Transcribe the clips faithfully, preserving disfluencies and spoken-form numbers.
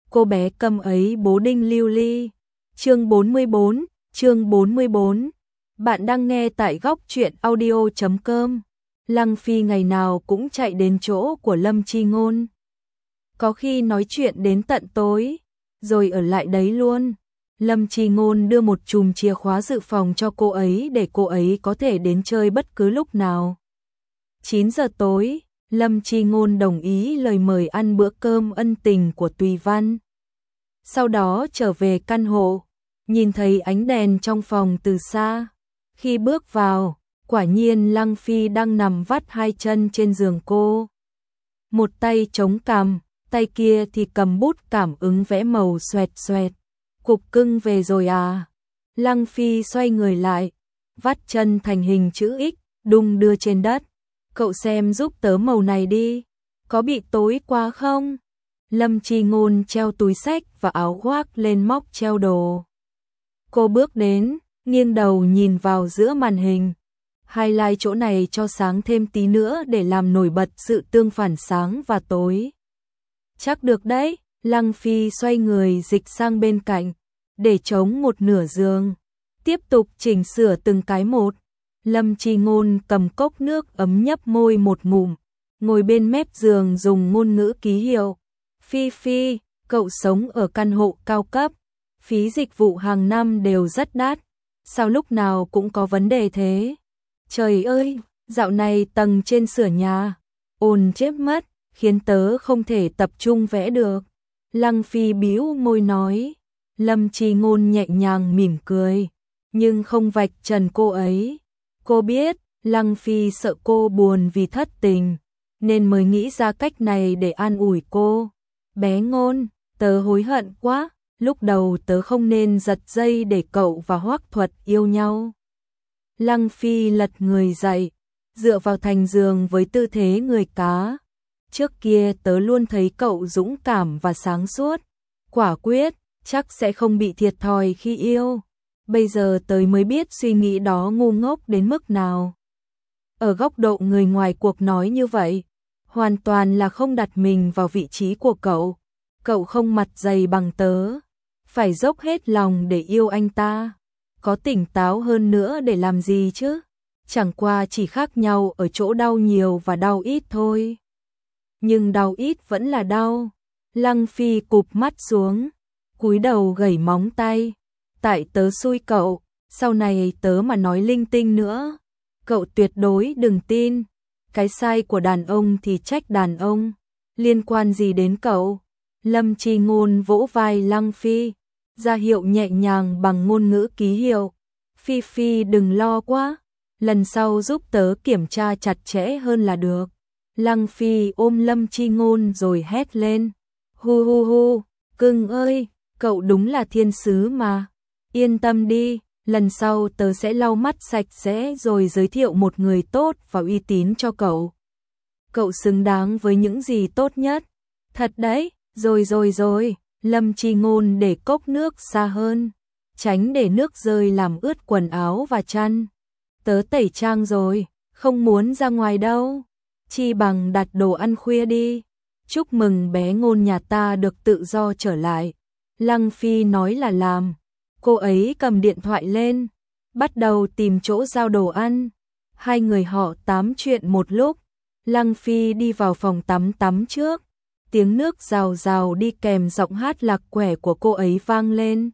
cô bé câm ấy bố đinh lưu ly. Chương bốn mươi bốn, chương bốn mươi bốn. Bạn đang nghe tại góc truyện audio chấm com. Lăng Phi ngày nào cũng chạy đến chỗ của Lâm Chi Ngôn. Có khi nói chuyện đến tận tối, rồi ở lại đấy luôn. Lâm Chi Ngôn đưa một chùm chìa khóa dự phòng cho cô ấy để cô ấy có thể đến chơi bất cứ lúc nào. chín giờ tối, Lâm Chi Ngôn đồng ý lời mời ăn bữa cơm ân tình của Tùy Văn. Sau đó trở về căn hộ, nhìn thấy ánh đèn trong phòng từ xa. Khi bước vào, quả nhiên Lăng Phi đang nằm vắt hai chân trên giường cô. Một tay chống cằm, tay kia thì cầm bút cảm ứng vẽ màu xoẹt xoẹt. Cục cưng về rồi à? Lăng Phi xoay người lại, vắt chân thành hình chữ X, đung đưa trên đất. Cậu xem giúp tớ màu này đi, có bị tối quá không? Lâm Chi Ngôn treo túi xách và áo khoác lên móc treo đồ. Cô bước đến, nghiêng đầu nhìn vào giữa màn hình. Highlight chỗ này cho sáng thêm tí nữa để làm nổi bật sự tương phản sáng và tối. Chắc được đấy. Lăng Phi xoay người dịch sang bên cạnh, để trống một nửa giường. Tiếp tục chỉnh sửa từng cái một. Lâm Chi Ngôn cầm cốc nước ấm nhấp môi một ngụm, ngồi bên mép giường dùng ngôn ngữ ký hiệu. Phi Phi, cậu sống ở căn hộ cao cấp, phí dịch vụ hàng năm đều rất đắt. Sao lúc nào cũng có vấn đề thế? Trời ơi, dạo này tầng trên sửa nhà, ồn chết mất, khiến tớ không thể tập trung vẽ được. Lăng Phi bĩu môi nói. Lâm Chi Ngôn nhẹ nhàng mỉm cười, nhưng không vạch trần cô ấy. Cô biết, Lăng Phi sợ cô buồn vì thất tình, nên mới nghĩ ra cách này để an ủi cô. Bé Ngôn, tớ hối hận quá, lúc đầu tớ không nên giật dây để cậu và Hoắc Thuật yêu nhau. Lăng Phi lật người dậy, dựa vào thành giường với tư thế người cá. Trước kia tớ luôn thấy cậu dũng cảm và sáng suốt, quả quyết, chắc sẽ không bị thiệt thòi khi yêu. Bây giờ tớ mới biết suy nghĩ đó ngu ngốc đến mức nào. Ở góc độ người ngoài cuộc nói như vậy, hoàn toàn là không đặt mình vào vị trí của cậu. Cậu không mặt dày bằng tớ, phải dốc hết lòng để yêu anh ta. Có tỉnh táo hơn nữa để làm gì chứ? Chẳng qua chỉ khác nhau ở chỗ đau nhiều và đau ít thôi. Nhưng đau ít vẫn là đau. Lăng Phi cụp mắt xuống, cúi đầu gẩy móng tay. Tại tớ xui cậu, sau này tớ mà nói linh tinh nữa, cậu tuyệt đối đừng tin. Cái sai của đàn ông thì trách đàn ông, liên quan gì đến cậu? Lâm Chi Ngôn vỗ vai Lăng Phi, ra hiệu nhẹ nhàng bằng ngôn ngữ ký hiệu. Phi Phi đừng lo quá, lần sau giúp tớ kiểm tra chặt chẽ hơn là được. Lăng Phi ôm Lâm Chi Ngôn rồi hét lên. Hu hu hu, cưng ơi, cậu đúng là thiên sứ mà. Yên tâm đi, lần sau tớ sẽ lau mắt sạch sẽ rồi giới thiệu một người tốt và uy tín cho cậu. Cậu xứng đáng với những gì tốt nhất. Thật đấy, rồi rồi rồi, Lâm Chi Ngôn để cốc nước xa hơn, tránh để nước rơi làm ướt quần áo và chăn. Tớ tẩy trang rồi, không muốn ra ngoài đâu. Chi bằng đặt đồ ăn khuya đi. Chúc mừng bé Ngôn nhà ta được tự do trở lại. Lăng Phi nói là làm. Cô ấy cầm điện thoại lên, bắt đầu tìm chỗ giao đồ ăn. Hai người họ tám chuyện một lúc. Lăng Phi đi vào phòng tắm tắm trước. Tiếng nước rào rào đi kèm giọng hát lạc quẻ của cô ấy vang lên.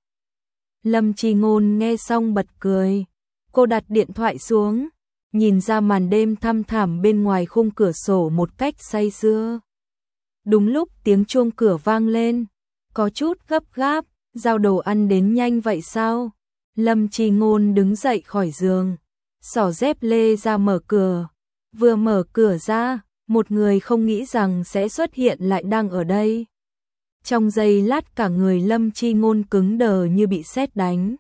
Lâm Chi Ngôn nghe xong bật cười. Cô đặt điện thoại xuống, nhìn ra màn đêm thăm thẳm bên ngoài khung cửa sổ một cách say sưa. Đúng lúc tiếng chuông cửa vang lên, có chút gấp gáp, giao đồ ăn đến nhanh vậy sao? Lâm Chi Ngôn đứng dậy khỏi giường, xỏ dép lê ra mở cửa. Vừa mở cửa ra, một người không nghĩ rằng sẽ xuất hiện lại đang ở đây. Trong giây lát cả người Lâm Chi Ngôn cứng đờ như bị sét đánh.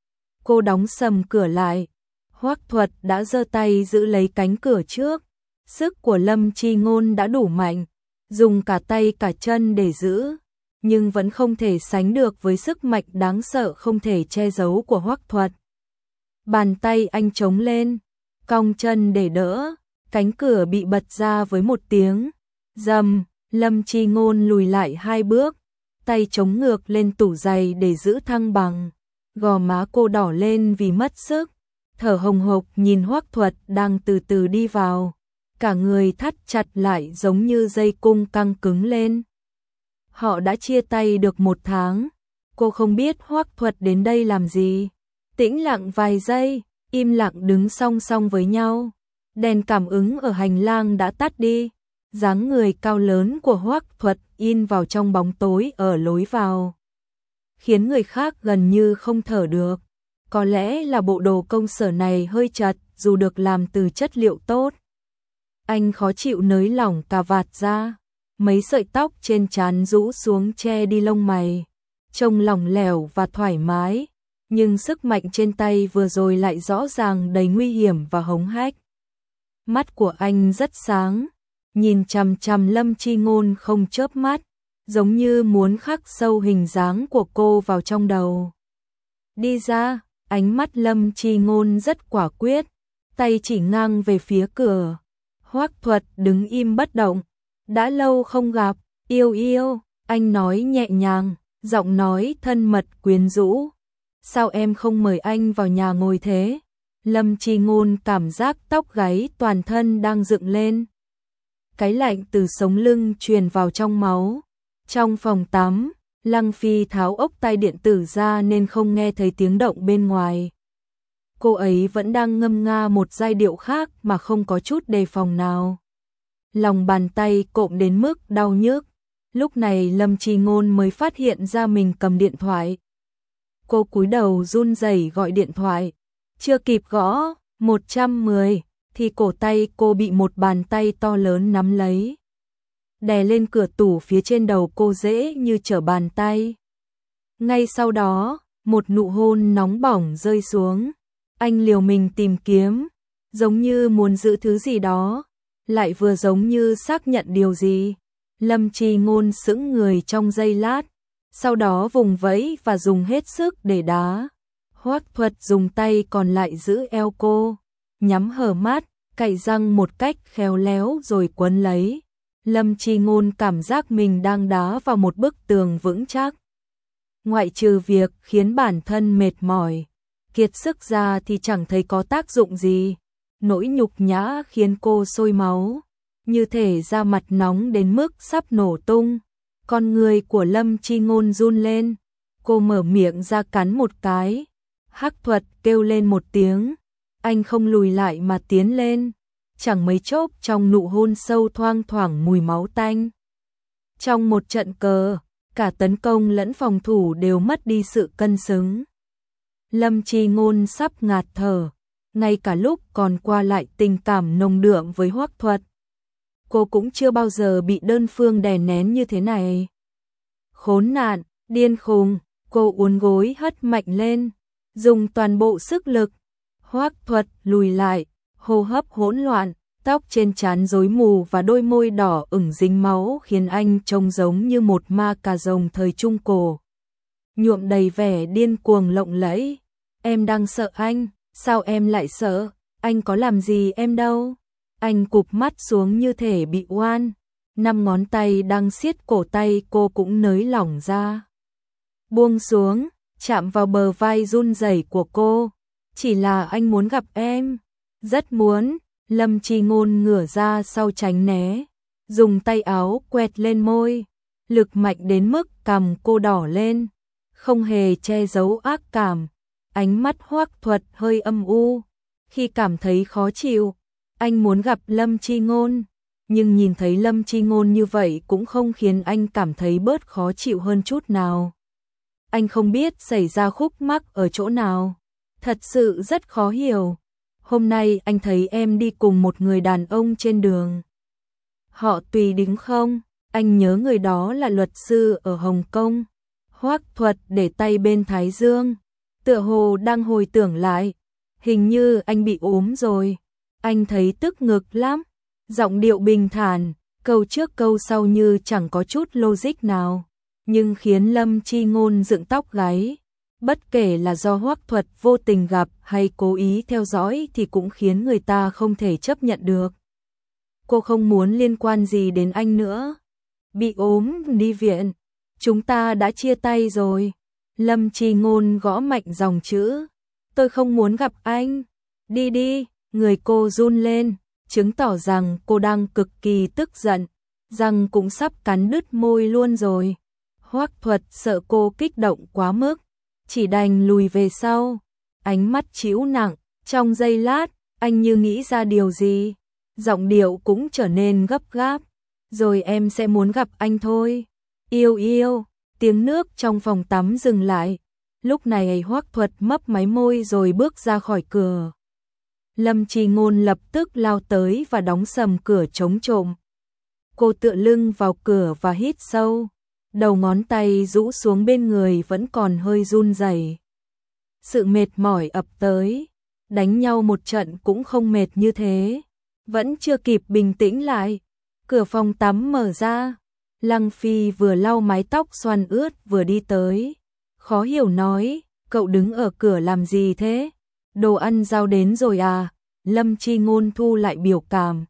Cô đóng sầm cửa lại. Hoắc Thuật đã giơ tay giữ lấy cánh cửa trước. Sức của Lâm Chi Ngôn đã đủ mạnh, dùng cả tay cả chân để giữ, nhưng vẫn không thể sánh được với sức mạnh đáng sợ không thể che giấu của Hoắc Thuật. Bàn tay anh chống lên, cong chân để đỡ, cánh cửa bị bật ra với một tiếng rầm. Lâm Chi Ngôn lùi lại hai bước, tay chống ngược lên tủ giày để giữ thăng bằng. Gò má cô đỏ lên vì mất sức, thở hồng hộc nhìn Hoắc Thuật đang từ từ đi vào, cả người thắt chặt lại giống như dây cung căng cứng lên. Họ đã chia tay được một tháng, cô không biết Hoắc Thuật đến đây làm gì. Tĩnh lặng vài giây, im lặng đứng song song với nhau. Đèn cảm ứng ở hành lang đã tắt đi, dáng người cao lớn của Hoắc Thuật in vào trong bóng tối ở lối vào, khiến người khác gần như không thở được. Có lẽ là bộ đồ công sở này hơi chật dù được làm từ chất liệu tốt. Anh khó chịu nới lỏng cà vạt ra, mấy sợi tóc trên trán rũ xuống che đi lông mày, trông lỏng lẻo và thoải mái, nhưng sức mạnh trên tay vừa rồi lại rõ ràng đầy nguy hiểm và hống hách. Mắt của anh rất sáng, nhìn chằm chằm Lâm Chi Ngôn không chớp mắt, giống như muốn khắc sâu hình dáng của cô vào trong đầu. Đi ra, ánh mắt Lâm Chi Ngôn rất quả quyết, tay chỉ ngang về phía cửa. Hoắc Thuật đứng im bất động. Đã lâu không gặp, yêu yêu, anh nói nhẹ nhàng, giọng nói thân mật quyến rũ. Sao em không mời anh vào nhà ngồi thế? Lâm Chi Ngôn cảm giác tóc gáy toàn thân đang dựng lên. Cái lạnh từ sống lưng truyền vào trong máu. Trong phòng tắm, Lăng Phi tháo ốc tai điện tử ra nên không nghe thấy tiếng động bên ngoài. Cô ấy vẫn đang ngâm nga một giai điệu khác mà không có chút đề phòng nào. Lòng bàn tay cộm đến mức đau nhức. Lúc này Lâm Chi Ngôn mới phát hiện ra mình cầm điện thoại. Cô cúi đầu run rẩy gọi điện thoại. Chưa kịp gõ một trăm mười thì cổ tay cô bị một bàn tay to lớn nắm lấy, đè lên cửa tủ phía trên đầu cô dễ như trở bàn tay. Ngay sau đó, một nụ hôn nóng bỏng rơi xuống. Anh liều mình tìm kiếm, giống như muốn giữ thứ gì đó, lại vừa giống như xác nhận điều gì. Lâm Chi Ngôn sững người trong giây lát, sau đó vùng vẫy và dùng hết sức để đá. Hoắc Thuật dùng tay còn lại giữ eo cô, nhắm hờ mắt, cạy răng một cách khéo léo rồi quấn lấy. Lâm Chi Ngôn cảm giác mình đang đá vào một bức tường vững chắc. Ngoại trừ việc khiến bản thân mệt mỏi, kiệt sức ra thì chẳng thấy có tác dụng gì. Nỗi nhục nhã khiến cô sôi máu, như thể da mặt nóng đến mức sắp nổ tung. Con người của Lâm Chi Ngôn run lên, cô mở miệng ra cắn một cái. Hắc Thuật kêu lên một tiếng, anh không lùi lại mà tiến lên. Chẳng mấy chốc trong nụ hôn sâu thoang thoảng mùi máu tanh. Trong một trận cờ, cả tấn công lẫn phòng thủ đều mất đi sự cân xứng. Lâm Chi Ngôn sắp ngạt thở, ngay cả lúc còn qua lại tình cảm nồng đượm với Hoắc Thuật. Cô cũng chưa bao giờ bị đơn phương đè nén như thế này. Khốn nạn, điên khùng, cô uốn gối hất mạnh lên, dùng toàn bộ sức lực. Hoắc Thuật lùi lại, hô hấp hỗn loạn, tóc trên trán rối mù và đôi môi đỏ ửng dính máu khiến anh trông giống như một ma cà rồng thời Trung Cổ, nhuộm đầy vẻ điên cuồng lộng lẫy. Em đang sợ anh, sao em lại sợ, anh có làm gì em đâu. Anh cụp mắt xuống như thể bị oan, năm ngón tay đang siết cổ tay cô cũng nới lỏng ra. Buông xuống, chạm vào bờ vai run rẩy của cô. Chỉ là anh muốn gặp em, rất muốn. Lâm Chi Ngôn ngửa ra sau tránh né, dùng tay áo quẹt lên môi, lực mạnh đến mức cằm cô đỏ lên, không hề che giấu ác cảm. Ánh mắt Hoắc Thuật hơi âm u, khi cảm thấy khó chịu, anh muốn gặp Lâm Chi Ngôn, nhưng nhìn thấy Lâm Chi Ngôn như vậy cũng không khiến anh cảm thấy bớt khó chịu hơn chút nào. Anh không biết xảy ra khúc mắc ở chỗ nào, thật sự rất khó hiểu. Hôm nay anh thấy em đi cùng một người đàn ông trên đường. Họ tùy đứng không? Anh nhớ người đó là luật sư ở Hồng Kông. Hoắc Thuật để tay bên thái dương, tựa hồ đang hồi tưởng lại. Hình như anh bị ốm rồi. Anh thấy tức ngực lắm. Giọng điệu bình thản, câu trước câu sau như chẳng có chút logic nào, nhưng khiến Lâm Chi Ngôn dựng tóc gáy. Bất kể là do Hoắc Thuật vô tình gặp hay cố ý theo dõi thì cũng khiến người ta không thể chấp nhận được. Cô không muốn liên quan gì đến anh nữa. Bị ốm, đi viện. Chúng ta đã chia tay rồi. Lâm Chi Ngôn gõ mạnh dòng chữ. Tôi không muốn gặp anh. Đi đi, người cô run lên, chứng tỏ rằng cô đang cực kỳ tức giận, răng cũng sắp cắn đứt môi luôn rồi. Hoắc Thuật sợ cô kích động quá mức, chỉ đành lùi về sau, ánh mắt trĩu nặng, trong giây lát, anh như nghĩ ra điều gì, giọng điệu cũng trở nên gấp gáp, rồi em sẽ muốn gặp anh thôi. Yêu yêu, tiếng nước trong phòng tắm dừng lại, lúc này Hoắc Thuật mấp máy môi rồi bước ra khỏi cửa. Lâm Chi Ngôn lập tức lao tới và đóng sầm cửa chống trộm. Cô tựa lưng vào cửa và hít sâu, đầu ngón tay rũ xuống bên người vẫn còn hơi run rẩy. Sự mệt mỏi ập tới, đánh nhau một trận cũng không mệt như thế. Vẫn chưa kịp bình tĩnh lại, cửa phòng tắm mở ra, Lăng Phi vừa lau mái tóc xoăn ướt vừa đi tới. Khó hiểu nói, cậu đứng ở cửa làm gì thế? Đồ ăn giao đến rồi à? Lâm Chi Ngôn thu lại biểu cảm,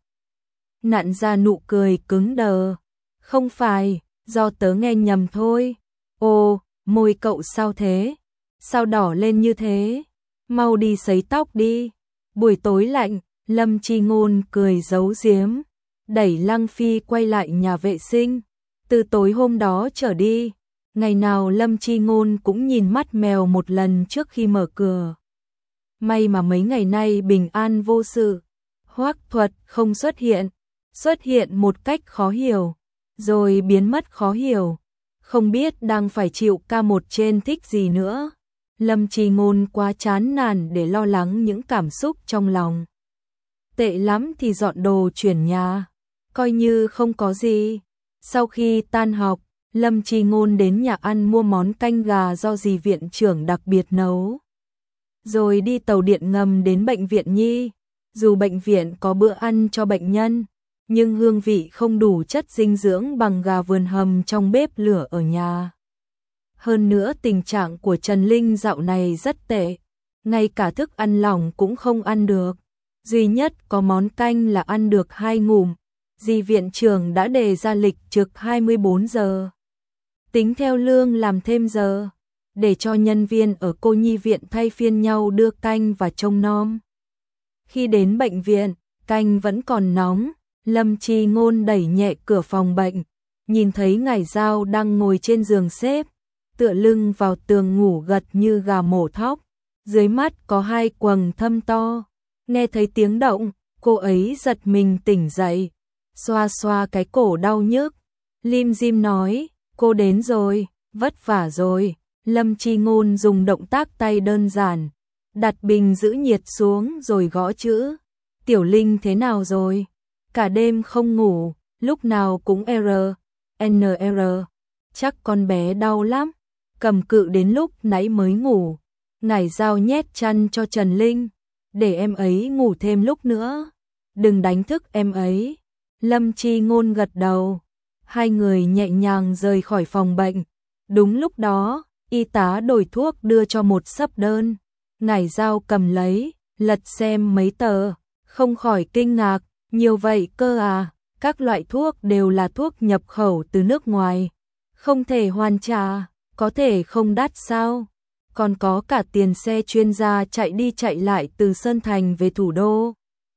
nặn ra nụ cười cứng đờ. Không phải, do tớ nghe nhầm thôi. Ồ, môi cậu sao thế? Sao đỏ lên như thế? Mau đi sấy tóc đi. Buổi tối lạnh, Lâm Chi Ngôn cười giấu giếm, đẩy Lăng Phi quay lại nhà vệ sinh. Từ tối hôm đó trở đi, ngày nào Lâm Chi Ngôn cũng nhìn mắt mèo một lần trước khi mở cửa. May mà mấy ngày nay bình an vô sự. Hoắc Thuật không xuất hiện, xuất hiện một cách khó hiểu, rồi biến mất khó hiểu, không biết đang phải chịu ca một trên thích gì nữa. Lâm Chi Ngôn quá chán nản để lo lắng những cảm xúc trong lòng. Tệ lắm thì dọn đồ chuyển nhà, coi như không có gì. Sau khi tan học, Lâm Chi Ngôn đến nhà ăn mua món canh gà do dì viện trưởng đặc biệt nấu, rồi đi tàu điện ngầm đến bệnh viện Nhi. Dù bệnh viện có bữa ăn cho bệnh nhân, nhưng hương vị không đủ chất dinh dưỡng bằng gà vườn hầm trong bếp lửa ở nhà. Hơn nữa tình trạng của Trần Linh dạo này rất tệ, ngay cả thức ăn lỏng cũng không ăn được, duy nhất có món canh là ăn được hai ngụm. Dì viện trưởng đã đề ra lịch trực hai mươi bốn giờ, tính theo lương làm thêm giờ, để cho nhân viên ở cô nhi viện thay phiên nhau đưa canh và trông nom. Khi đến bệnh viện, canh vẫn còn nóng. Lâm Chi Ngôn đẩy nhẹ cửa phòng bệnh, nhìn thấy Ngải Giao đang ngồi trên giường xếp, tựa lưng vào tường ngủ gật như gà mổ thóc, dưới mắt có hai quầng thâm to. Nghe thấy tiếng động, cô ấy giật mình tỉnh dậy, xoa xoa cái cổ đau nhức, lim dim nói, cô đến rồi, vất vả rồi. Lâm Chi Ngôn dùng động tác tay đơn giản, đặt bình giữ nhiệt xuống rồi gõ chữ. Tiểu Linh thế nào rồi? Cả đêm không ngủ, lúc nào cũng R, N R. Chắc con bé đau lắm, cầm cự đến lúc nãy mới ngủ. Ngải Giao nhét chăn cho Trần Linh, để em ấy ngủ thêm lúc nữa, đừng đánh thức em ấy. Lâm Chi Ngôn gật đầu, hai người nhẹ nhàng rời khỏi phòng bệnh. Đúng lúc đó, y tá đổi thuốc đưa cho một xấp đơn. Ngải Giao cầm lấy, lật xem mấy tờ, không khỏi kinh ngạc, nhiều vậy cơ à, các loại thuốc đều là thuốc nhập khẩu từ nước ngoài, không thể hoàn trả, có thể không đắt sao? Còn có cả tiền xe chuyên gia chạy đi chạy lại từ Sơn Thành về thủ đô.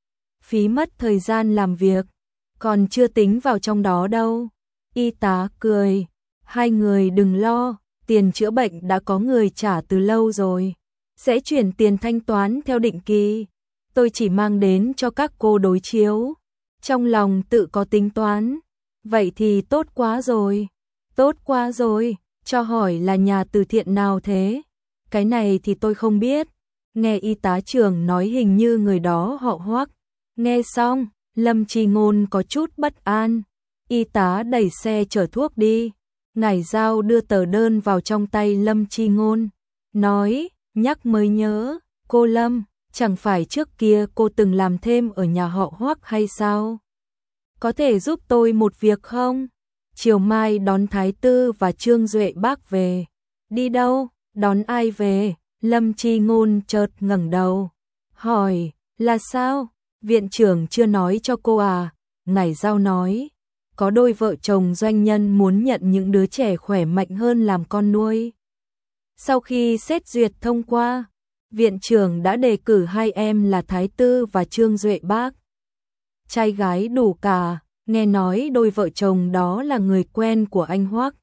Phí mất thời gian làm việc, còn chưa tính vào trong đó đâu. Y tá cười, hai người đừng lo, tiền chữa bệnh đã có người trả từ lâu rồi, sẽ chuyển tiền thanh toán theo định kỳ. Tôi chỉ mang đến cho các cô đối chiếu, trong lòng tự có tính toán. Vậy thì tốt quá rồi, tốt quá rồi, cho hỏi là nhà từ thiện nào thế? Cái này thì tôi không biết. Nghe y tá trưởng nói hình như người đó họ Hoắc. Nghe xong, Lâm Chi Ngôn có chút bất an. Y tá đẩy xe chở thuốc đi. Ngải Giao đưa tờ đơn vào trong tay Lâm Chi Ngôn, nói, nhắc mới nhớ, cô Lâm, chẳng phải trước kia cô từng làm thêm ở nhà họ Hoắc hay sao? Có thể giúp tôi một việc không? Chiều mai đón Thái Tư và Trương Duệ Bác về. Đi đâu? Đón ai về? Lâm Chi Ngôn chợt ngẩng đầu, hỏi, là sao? Viện trưởng chưa nói cho cô à? Ngải Giao nói, có đôi vợ chồng doanh nhân muốn nhận những đứa trẻ khỏe mạnh hơn làm con nuôi. Sau khi xét duyệt thông qua, viện trưởng đã đề cử hai em là Thái Tư và Trương Duệ Bác. Trai gái đủ cả, nghe nói đôi vợ chồng đó là người quen của anh Hoắc.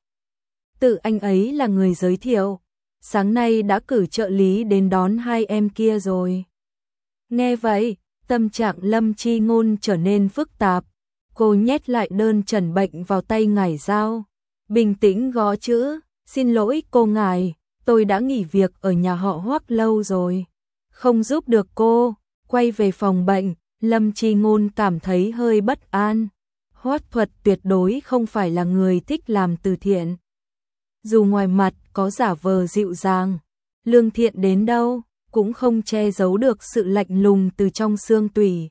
Tự anh ấy là người giới thiệu, sáng nay đã cử trợ lý đến đón hai em kia rồi. Nghe vậy, tâm trạng Lâm Chi Ngôn trở nên phức tạp, cô nhét lại đơn trần bệnh vào tay ngải giao, bình tĩnh gõ chữ, xin lỗi cô ngài, tôi đã nghỉ việc ở nhà họ Hoắc lâu rồi, không giúp được cô. Quay về phòng bệnh, Lâm Chi Ngôn cảm thấy hơi bất an. Hoắc Thuật tuyệt đối không phải là người thích làm từ thiện. Dù ngoài mặt có giả vờ dịu dàng, lương thiện đến đâu, cũng không che giấu được sự lạnh lùng từ trong xương tủy.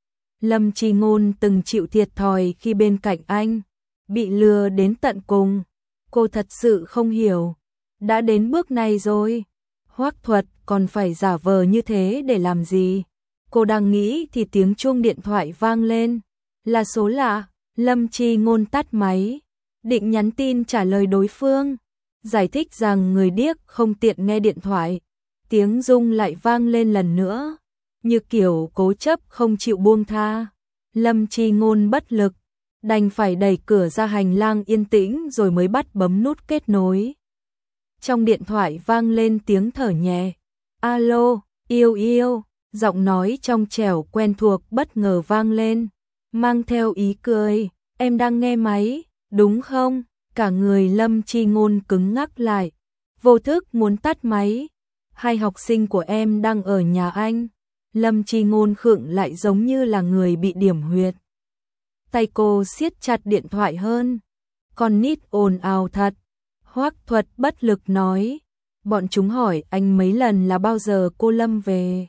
Lâm Chi Ngôn từng chịu thiệt thòi khi bên cạnh anh, bị lừa đến tận cùng. Cô thật sự không hiểu, đã đến bước này rồi, Hoắc Thuật còn phải giả vờ như thế để làm gì? Cô đang nghĩ thì tiếng chuông điện thoại vang lên, là số lạ. Lâm Chi Ngôn tắt máy, định nhắn tin trả lời đối phương, giải thích rằng người điếc không tiện nghe điện thoại. Tiếng rung lại vang lên lần nữa, như kiểu cố chấp không chịu buông tha. Lâm Chi Ngôn bất lực, đành phải đẩy cửa ra hành lang yên tĩnh rồi mới bắt bấm nút kết nối. Trong điện thoại vang lên tiếng thở nhẹ. Alo, yêu yêu, giọng nói trong trẻo quen thuộc bất ngờ vang lên, mang theo ý cười. Em đang nghe máy, đúng không? Cả người Lâm Chi Ngôn cứng ngắc lại, vô thức muốn tắt máy. Hai học sinh của em đang ở nhà anh. Lâm Chi Ngôn khựng lại giống như là người bị điểm huyệt. Tay cô siết chặt điện thoại hơn. Con nít ồn ào thật. Hoắc Thuật bất lực nói. Bọn chúng hỏi anh mấy lần là bao giờ cô Lâm về.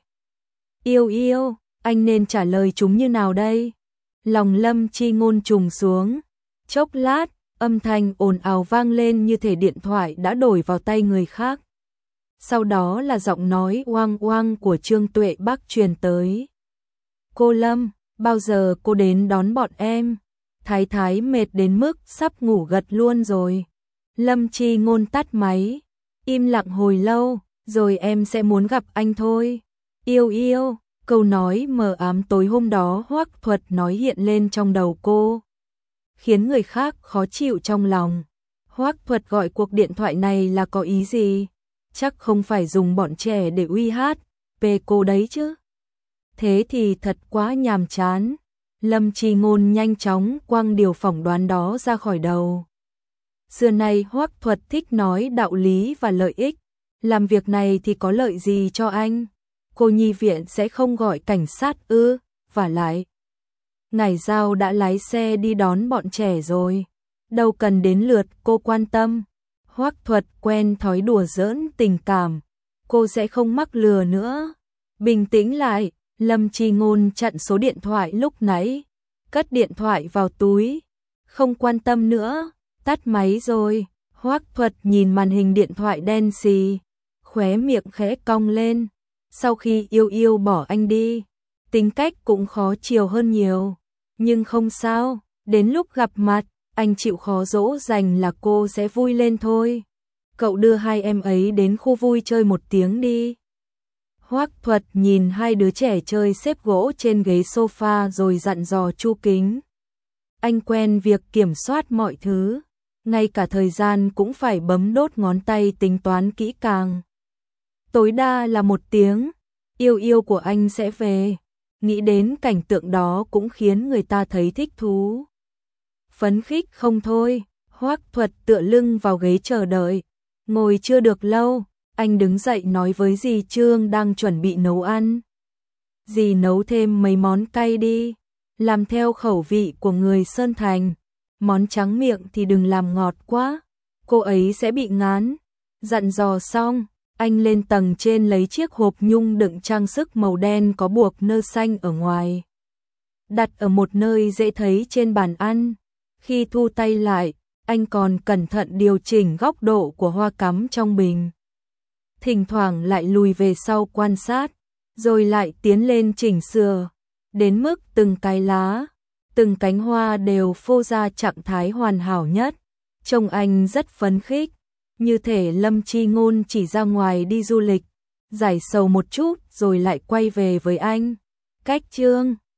Yêu yêu, anh nên trả lời chúng như nào đây? Lòng Lâm Chi Ngôn trùng xuống. Chốc lát, âm thanh ồn ào vang lên như thể điện thoại đã đổi vào tay người khác. Sau đó là giọng nói oang oang của Trương Tuệ Bác truyền tới. Cô Lâm, bao giờ cô đến đón bọn em? Thái Thái mệt đến mức sắp ngủ gật luôn rồi. Lâm Chi Ngôn tắt máy, im lặng hồi lâu, rồi em sẽ muốn gặp anh thôi. Yêu yêu, câu nói mờ ám tối hôm đó Hoắc Thuật nói hiện lên trong đầu cô, khiến người khác khó chịu trong lòng. Hoắc Thuật gọi cuộc điện thoại này là có ý gì? Chắc không phải dùng bọn trẻ để uy hát về cô đấy chứ. Thế thì thật quá nhàm chán. Lâm Chi Ngôn nhanh chóng quăng điều phỏng đoán đó ra khỏi đầu. Xưa nay Hoắc Thuật thích nói đạo lý và lợi ích. Làm việc này thì có lợi gì cho anh? Cô nhi viện sẽ không gọi cảnh sát ư? Vả lại, ngải giao đã lái xe đi đón bọn trẻ rồi, đâu cần đến lượt cô quan tâm. Hoắc Thuật quen thói đùa giỡn tình cảm, cô sẽ không mắc lừa nữa. Bình tĩnh lại, Lâm Chi Ngôn chặn số điện thoại lúc nãy, cất điện thoại vào túi, không quan tâm nữa, tắt máy rồi. Hoắc Thuật nhìn màn hình điện thoại đen xì, khóe miệng khẽ cong lên. Sau khi yêu yêu bỏ anh đi, tính cách cũng khó chiều hơn nhiều, nhưng không sao, đến lúc gặp mặt, anh chịu khó dỗ dành là cô sẽ vui lên thôi. Cậu đưa hai em ấy đến khu vui chơi một tiếng đi. Hoắc Thuật nhìn hai đứa trẻ chơi xếp gỗ trên ghế sofa rồi dặn dò Chu Kính. Anh quen việc kiểm soát mọi thứ, ngay cả thời gian cũng phải bấm đốt ngón tay tính toán kỹ càng. Tối đa là một tiếng, yêu yêu của anh sẽ về. Nghĩ đến cảnh tượng đó cũng khiến người ta thấy thích thú. Phấn khích không thôi, Hoắc Thuật tựa lưng vào ghế chờ đợi. Ngồi chưa được lâu, anh đứng dậy nói với dì Trương đang chuẩn bị nấu ăn. Dì nấu thêm mấy món cay đi, làm theo khẩu vị của người Sơn Thành. Món trắng miệng thì đừng làm ngọt quá, cô ấy sẽ bị ngán. Dặn dò xong, anh lên tầng trên lấy chiếc hộp nhung đựng trang sức màu đen có buộc nơ xanh ở ngoài, đặt ở một nơi dễ thấy trên bàn ăn. Khi thu tay lại, anh còn cẩn thận điều chỉnh góc độ của hoa cắm trong bình. Thỉnh thoảng lại lùi về sau quan sát, rồi lại tiến lên chỉnh sửa, đến mức từng cái lá, từng cánh hoa đều phô ra trạng thái hoàn hảo nhất. Trông anh rất phấn khích, như thể Lâm Chi Ngôn chỉ ra ngoài đi du lịch, giải sầu một chút rồi lại quay về với anh. Cách chương